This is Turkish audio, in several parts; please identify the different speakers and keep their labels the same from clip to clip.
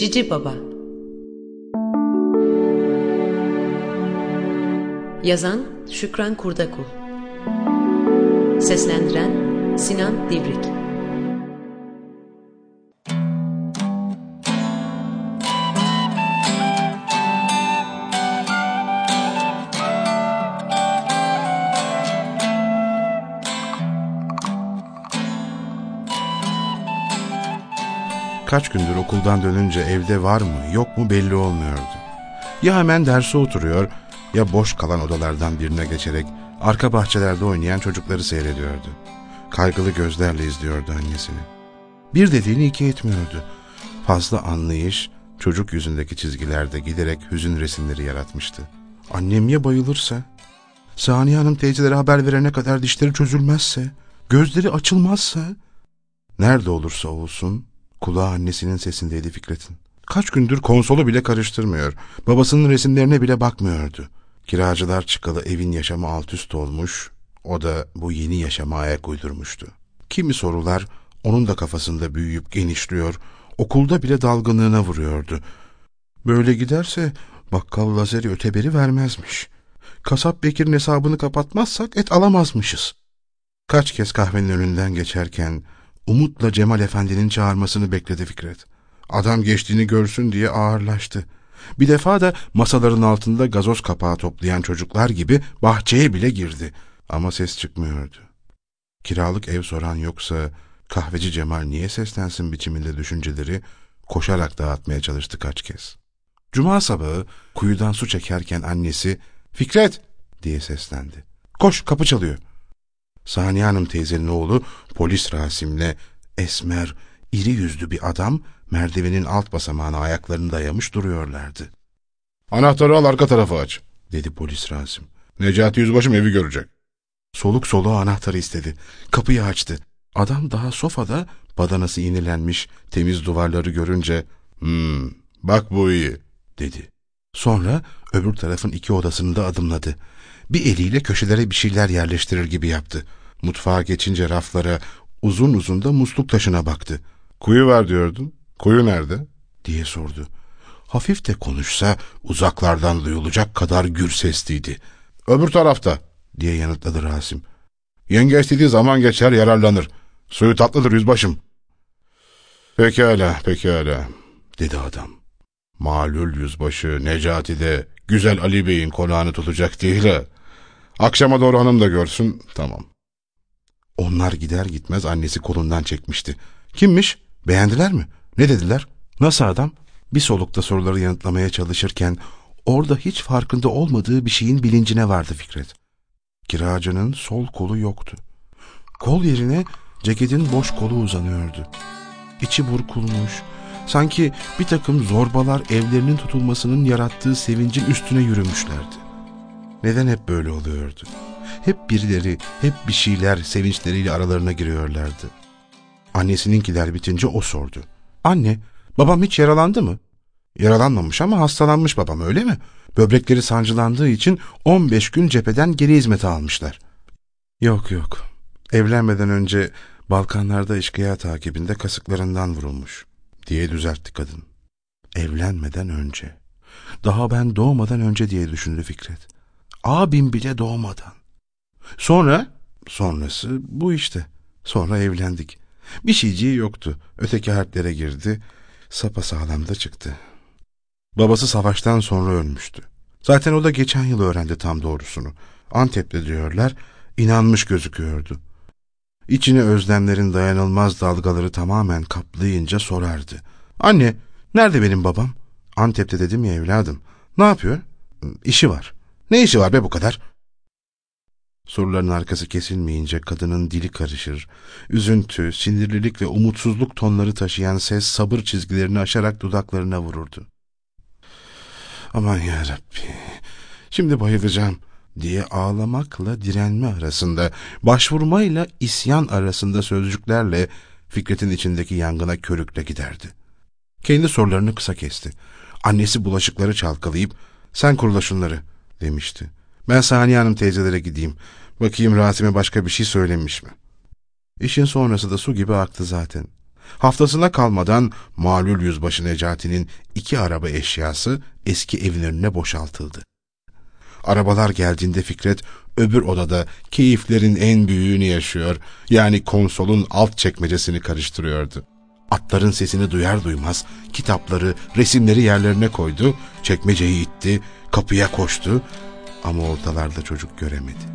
Speaker 1: Cici Baba. Yazan Şükran Kurdakul. Seslendiren Sinan Divrik.
Speaker 2: Kaç gündür okuldan dönünce evde var mı yok mu belli olmuyordu. Ya hemen derse oturuyor ya boş kalan odalardan birine geçerek arka bahçelerde oynayan çocukları seyrediyordu. Kaygılı gözlerle izliyordu annesini. Bir dediğini iki etmiyordu. Fazla anlayış çocuk yüzündeki çizgilerde giderek hüzün resimleri yaratmıştı. Annem ya bayılırsa? Saniye Hanım teyzelere haber verene kadar dişleri çözülmezse? Gözleri açılmazsa? Nerede olursa olsun kulağı annesinin sesindeydi Fikret'in. Kaç gündür konsolu bile karıştırmıyor, babasının resimlerine bile bakmıyordu. Kiracılar çıkalı evin yaşamı alt üst olmuş, o da bu yeni yaşama ayak uydurmuştu. Kimi sorular onun da kafasında büyüyüp genişliyor, okulda bile dalgınlığına vuruyordu. Böyle giderse bakkal Lazeri öteberi vermezmiş. Kasap Bekir'in hesabını kapatmazsak et alamazmışız. Kaç kez kahvenin önünden geçerken umutla Cemal Efendi'nin çağırmasını bekledi Fikret. Adam geçtiğini görsün diye ağırlaştı. Bir defa da masaların altında gazoz kapağı toplayan çocuklar gibi bahçeye bile girdi. Ama ses çıkmıyordu. Kiralık ev soran yoksa kahveci Cemal niye seslensin biçiminde düşünceleri koşarak dağıtmaya çalıştı kaç kez. Cuma sabahı kuyudan su çekerken annesi "Fikret!" diye seslendi. "Koş, kapı çalıyor." Saniye Hanım teyzenin oğlu polis Rasim'le esmer, iri yüzlü bir adam merdivenin alt basamağına ayaklarını dayamış duruyorlardı. "Anahtarı al, arka tarafı aç," dedi polis Rasim. "Necati Yüzbaşım evi görecek." Soluk soluğa anahtarı istedi. Kapıyı açtı. Adam daha sofada badanası yenilenmiş temiz duvarları görünce "Bak bu iyi," dedi. Sonra öbür tarafın iki odasını da adımladı. Bir eliyle köşelere bir şeyler yerleştirir gibi yaptı. Mutfağa geçince raflara, uzun uzun da musluk taşına baktı. "Kuyu var diyordun. Kuyu nerede?" diye sordu. Hafif de konuşsa uzaklardan duyulacak kadar gür sesliydi. "Öbür tarafta," diye yanıtladı Rasim. "Yenge istediği zaman geçer, yararlanır. Suyu tatlıdır yüzbaşım." "Pekala, pekala," dedi adam. "Malul yüzbaşı Necati de güzel Ali Bey'in konağını tutacak değil ha. Akşama doğru hanım da görsün, tamam." Onlar gider gitmez annesi kolundan çekmişti. "Kimmiş? Beğendiler mi? Ne dediler? Nasıl adam?" Bir solukta soruları yanıtlamaya çalışırken orada hiç farkında olmadığı bir şeyin bilincine vardı Fikret. Kiracının sol kolu yoktu. Kol yerine ceketin boş kolu uzanıyordu. İçi burkulmuş, sanki bir takım zorbalar evlerinin tutulmasının yarattığı sevincin üstüne yürümüşlerdi. Neden hep böyle oluyordu? Hep birileri, hep bir şeyler sevinçleriyle aralarına giriyorlardı. Annesininkiler bitince o sordu. "Anne, babam hiç yaralandı mı?" "Yaralanmamış ama hastalanmış babam, öyle mi? Böbrekleri sancılandığı için 15 gün cepheden geri hizmete almışlar." "Yok yok. Evlenmeden önce Balkanlarda eşkıya takibinde kasıklarından vurulmuş," diye düzeltti kadın. Evlenmeden önce. Daha ben doğmadan önce diye düşündü Fikret. Abim bile doğmadan. Sonrası bu işte. Sonra evlendik. Bir şeyciği yoktu. Öteki harplere girdi. Sapasağlam da çıktı. Babası savaştan sonra ölmüştü. Zaten o da geçen yıl öğrendi tam doğrusunu. Antep'te diyorlar, inanmış gözüküyordu. İçine özlemlerin dayanılmaz dalgaları tamamen kaplayınca sorardı. "Anne, nerede benim babam?" "Antep'te dedim ya evladım." "Ne yapıyor?" "İşi var." "Ne işi var be bu kadar?" Soruların arkası kesilmeyince kadının dili karışır. Üzüntü, sinirlilik ve umutsuzluk tonları taşıyan ses sabır çizgilerini aşarak dudaklarına vururdu. "Aman yarabbi, şimdi bayılacağım," diye ağlamakla direnme arasında, başvurmayla isyan arasında sözcüklerle Fikret'in içindeki yangına körükle giderdi. Kendi sorularını kısa kesti. Annesi bulaşıkları çalkalayıp "Sen kurula şunları," demişti. "Ben Saniye Hanım teyzelere gideyim. Bakayım Rasim'e başka bir şey söylemiş mi?" İşin sonrası da su gibi aktı zaten. Haftasına kalmadan malul yüzbaşı Necati'nin 2 araba eşyası eski evin önüne boşaltıldı. Arabalar geldiğinde Fikret öbür odada keyiflerin en büyüğünü yaşıyor, yani konsolun alt çekmecesini karıştırıyordu. Atların sesini duyar duymaz kitapları, resimleri yerlerine koydu, çekmeceyi itti, kapıya koştu ama ortalarda çocuk göremedi.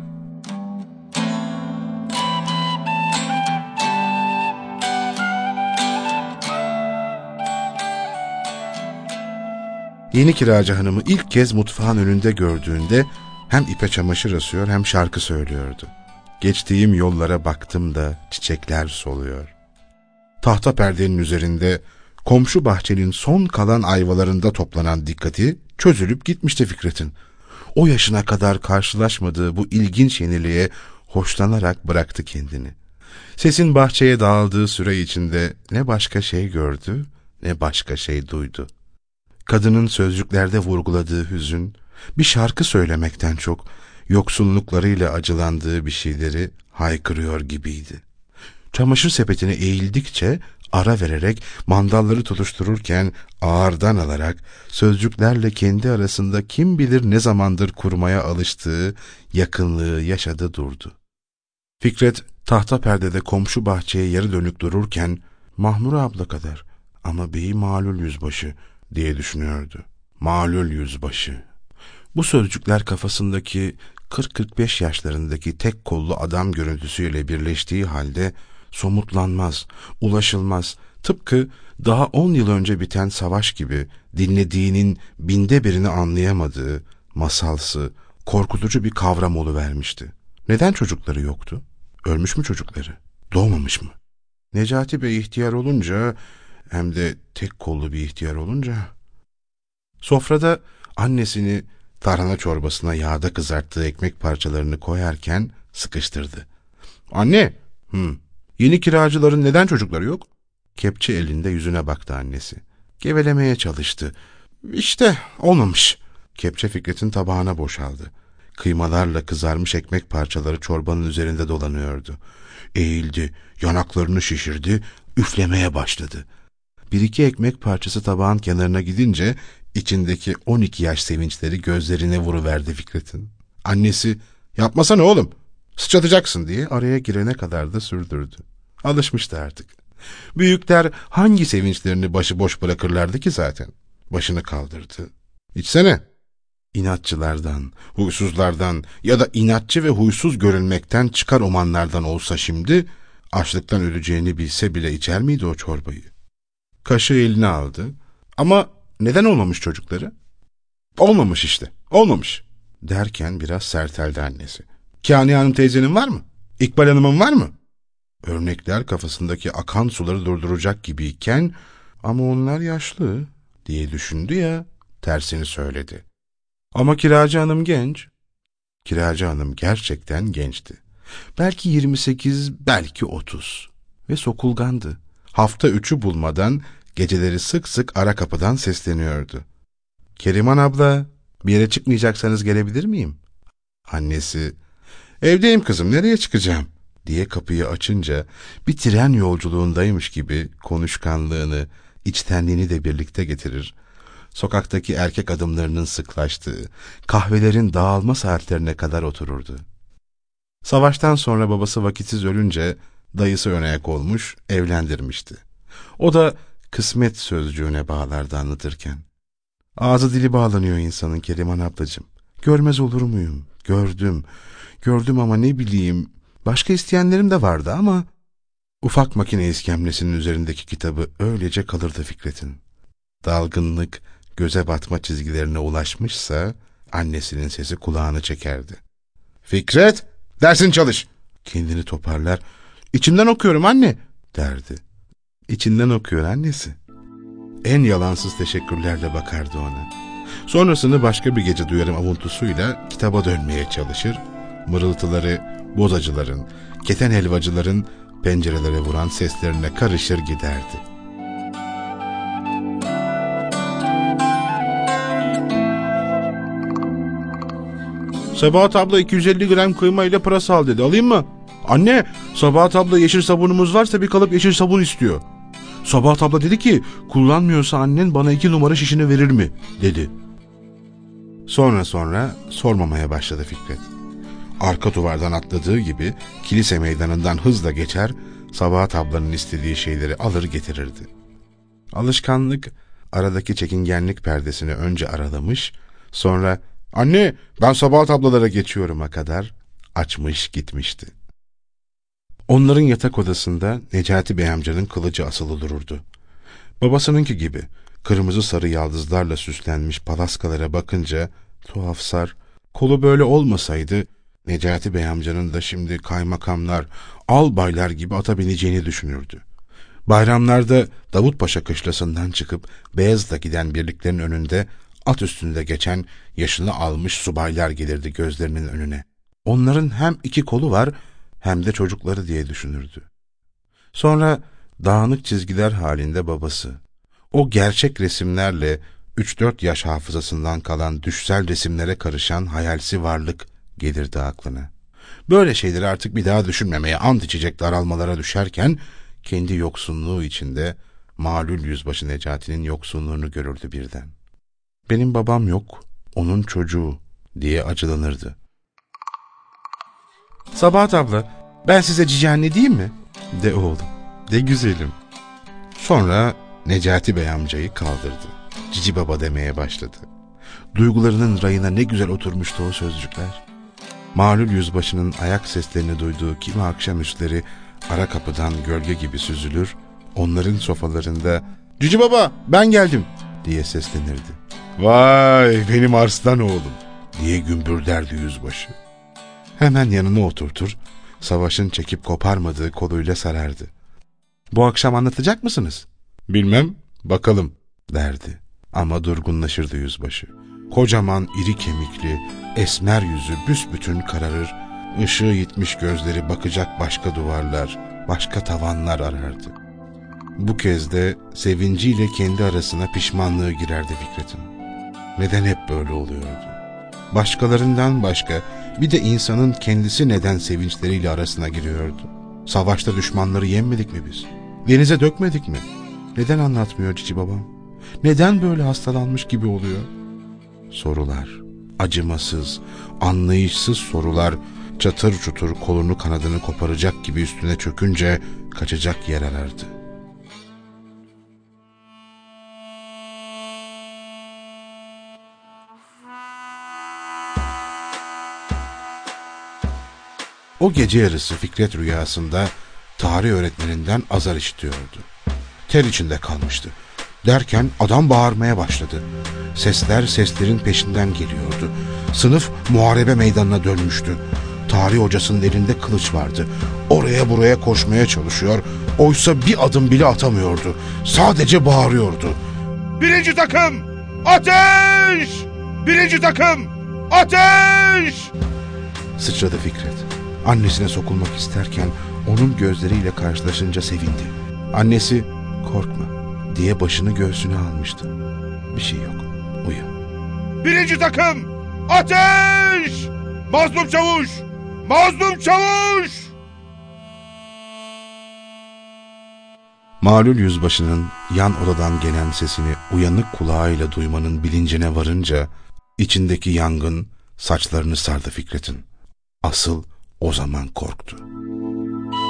Speaker 2: Yeni kiracı hanımı ilk kez mutfağın önünde gördüğünde hem ipe çamaşır asıyor hem şarkı söylüyordu. Geçtiğim yollara baktım da çiçekler soluyor. Tahta perdenin üzerinde komşu bahçenin son kalan ayvalarında toplanan dikkati çözülüp gitmişti Fikret'in. O yaşına kadar karşılaşmadığı bu ilginç yeniliğe hoşlanarak bıraktı kendini. Sesin bahçeye dağıldığı süre içinde ne başka şey gördü ne başka şey duydu. Kadının sözcüklerde vurguladığı hüzün, bir şarkı söylemekten çok yoksulluklarıyla acılandığı bir şeyleri haykırıyor gibiydi. Çamaşır sepetine eğildikçe ara vererek mandalları tutuştururken ağırdan alarak sözcüklerle kendi arasında kim bilir ne zamandır kurmaya alıştığı yakınlığı yaşadı durdu. Fikret tahta perdede komşu bahçeye yarı dönük dururken Mahmure abla kadar ama beyi malul yüzbaşı diye düşünüyordu. Malul yüzbaşı. Bu sözcükler kafasındaki 40-45 yaşlarındaki tek kollu adam görüntüsüyle birleştiği halde somutlanmaz, ulaşılmaz, tıpkı daha 10 yıl önce biten savaş gibi dinlediğinin 1/1000'ini anlayamadığı masalsı, korkutucu bir kavram oluvermişti. Neden çocukları yoktu? Ölmüş mü çocukları? Doğmamış mı? Necati Bey ihtiyar olunca, hem de tek kollu bir ihtiyar olunca... Sofrada annesini tarhana çorbasına yağda kızarttığı ekmek parçalarını koyarken sıkıştırdı. Anne, yeni kiracıların neden çocukları yok? Kepçe elinde yüzüne baktı annesi. Gevelemeye çalıştı. İşte olmamış. Kepçe Fikret'in tabağına boşaldı. Kıymalarla kızarmış ekmek parçaları çorbanın üzerinde dolanıyordu. Eğildi, yanaklarını şişirdi, üflemeye başladı. 1-2 ekmek parçası tabağın kenarına gidince içindeki 12 yaş sevinçleri gözlerine vuruverdi Fikret'in. Annesi, yapmasana oğlum, sıçratacaksın diye araya girene kadar da sürdürdü. Alışmıştı artık. Büyükler hangi sevinçlerini başıboş bırakırlardı ki zaten? Başını kaldırdı. İçsene. İnatçılardan, huysuzlardan ya da inatçı ve huysuz görünmekten çıkar omanlardan olsa şimdi, açlıktan öleceğini bilse bile içer miydi o çorbayı? Kaşığı eline aldı. Ama neden olmamış çocukları? Olmamış işte, olmamış. Derken biraz serteldi annesi. Kâniye Hanım teyzenin var mı? İkbal Hanım'ın var mı? Örnekler kafasındaki akan suları durduracak gibiyken, ama onlar yaşlı diye düşündü ya, tersini söyledi. Ama kiracı hanım genç. Kiracı hanım gerçekten gençti. Belki 28, belki 30 ve sokulgandı. Hafta 3'ü bulmadan geceleri sık sık ara kapıdan sesleniyordu. Keriman abla, bir yere çıkmayacaksanız gelebilir miyim? Annesi, evdeyim kızım, nereye çıkacağım diye kapıyı açınca bir tren yolculuğundaymış gibi konuşkanlığını, içtenliğini de birlikte getirir. Sokaktaki erkek adımlarının sıklaştığı, kahvelerin dağılma saatlerine kadar otururdu. Savaştan sonra babası vakitsiz ölünce dayısı ön ayak olmuş, evlendirmişti. O da kısmet sözcüğüne bağlardı anlatırken. Ağzı dili bağlanıyor insanın Keriman ablacığım. Görmez olur muyum? Gördüm ama ne bileyim, başka isteyenlerim de vardı ama... Ufak makine iskemlesinin üzerindeki kitabı öylece kalırdı Fikret'in. Dalgınlık göze batma çizgilerine ulaşmışsa annesinin sesi kulağını çekerdi. Fikret, dersin çalış. Kendini toparlar. İçimden okuyorum anne derdi. İçinden okuyor annesi. En yalansız teşekkürlerle bakardı ona. Sonrasını başka bir gece duyarım avuntusuyla kitaba dönmeye çalışır. Mırıltıları bozacıların, keten helvacıların pencerelere vuran seslerine karışır giderdi. Sabahat abla 250 gram kıyma ile pırasa al dedi. Alayım mı? Anne, Sabahat abla yeşil sabunumuz varsa bir kalıp yeşil sabun istiyor. Sabahat abla dedi ki kullanmıyorsa annen bana 2 numara şişini verir mi dedi. Sonra sormamaya başladı Fikret. Arka duvardan atladığı gibi kilise meydanından hızla geçer, Sabahat ablanın istediği şeyleri alır getirirdi. Alışkanlık aradaki çekingenlik perdesini önce aralamış, sonra "Anne, ben Sabahat ablalara geçiyorum'a kadar açmış gitmişti. Onların yatak odasında Necati Bey amcanın kılıcı asılı dururdu. Babasınınki gibi kırmızı sarı yaldızlarla süslenmiş palaskalara bakınca tuhafsar, kolu böyle olmasaydı Necati Bey amcanın da şimdi kaymakamlar, albaylar gibi ata bineceğini düşünürdü. Bayramlarda Davutpaşa kışlasından çıkıp Beyazıt'a giden birliklerin önünde at üstünde geçen yaşını almış subaylar gelirdi gözlerinin önüne. Onların hem 2 kolu var hem de çocukları diye düşünürdü. Sonra dağınık çizgiler halinde babası. O gerçek resimlerle 3-4 yaş hafızasından kalan düşsel resimlere karışan hayalsi varlık gelirdi aklına. Böyle şeyleri artık bir daha düşünmemeye ant içecek daralmalara düşerken kendi yoksunluğu içinde malul yüzbaşı Necati'nin yoksunluğunu görürdü birden. Benim babam yok, onun çocuğu diye acılanırdı. Sabahat abla, ben size cici anne diyeyim mi? De oğlum, de güzelim. Sonra Necati Bey amcayı kaldırdı. Cici baba demeye başladı. Duygularının rayına ne güzel oturmuştu o sözcükler. Malul yüzbaşının ayak seslerini duyduğu kimi akşamüstleri ara kapıdan gölge gibi süzülür, onların sofalarında "Cici baba, ben geldim" diye seslenirdi. "Vay benim arslan oğlum" diye gümbürderdi yüzbaşı. Hemen yanına oturtur, savaşın çekip koparmadığı koluyla sarardı. "Bu akşam anlatacak mısınız?" "Bilmem, bakalım" derdi. Ama durgunlaşırdı yüzbaşı. Kocaman iri kemikli, esmer yüzü büsbütün kararır, ışığı yitmiş gözleri bakacak başka duvarlar, başka tavanlar arardı. Bu kez de sevinciyle kendi arasına pişmanlığı girerdi Fikret'in. Neden hep böyle oluyordu? Başkalarından başka bir de insanın kendisi neden sevinçleriyle arasına giriyordu? Savaşta düşmanları yenmedik mi biz? Denize dökmedik mi? Neden anlatmıyor cici babam? Neden böyle hastalanmış gibi oluyor? Sorular, acımasız, anlayışsız sorular çatır çutur kolunu kanadını koparacak gibi üstüne çökünce kaçacak yer arardı. O gece yarısı Fikret rüyasında tarih öğretmeninden azar işitiyordu. Ter içinde kalmıştı. Derken adam bağırmaya başladı. Sesler seslerin peşinden geliyordu. Sınıf muharebe meydanına dönmüştü. Tarih hocasının elinde kılıç vardı. Oraya buraya koşmaya çalışıyor. Oysa bir adım bile atamıyordu. Sadece bağırıyordu. "Birinci takım! Ateş! Birinci takım! Ateş!" Sıçradı Fikret. Annesine sokulmak isterken onun gözleriyle karşılaşınca sevindi. Annesi "Korkma" diye başını göğsüne almıştı. "Bir şey yok, uyu." "Birinci takım! Ateş! Mazlum çavuş! Mazlum çavuş!" Malul yüzbaşının yan odadan gelen sesini uyanık kulağıyla duymanın bilincine varınca içindeki yangın saçlarını sardı Fikret'in. Asıl o zaman korktu.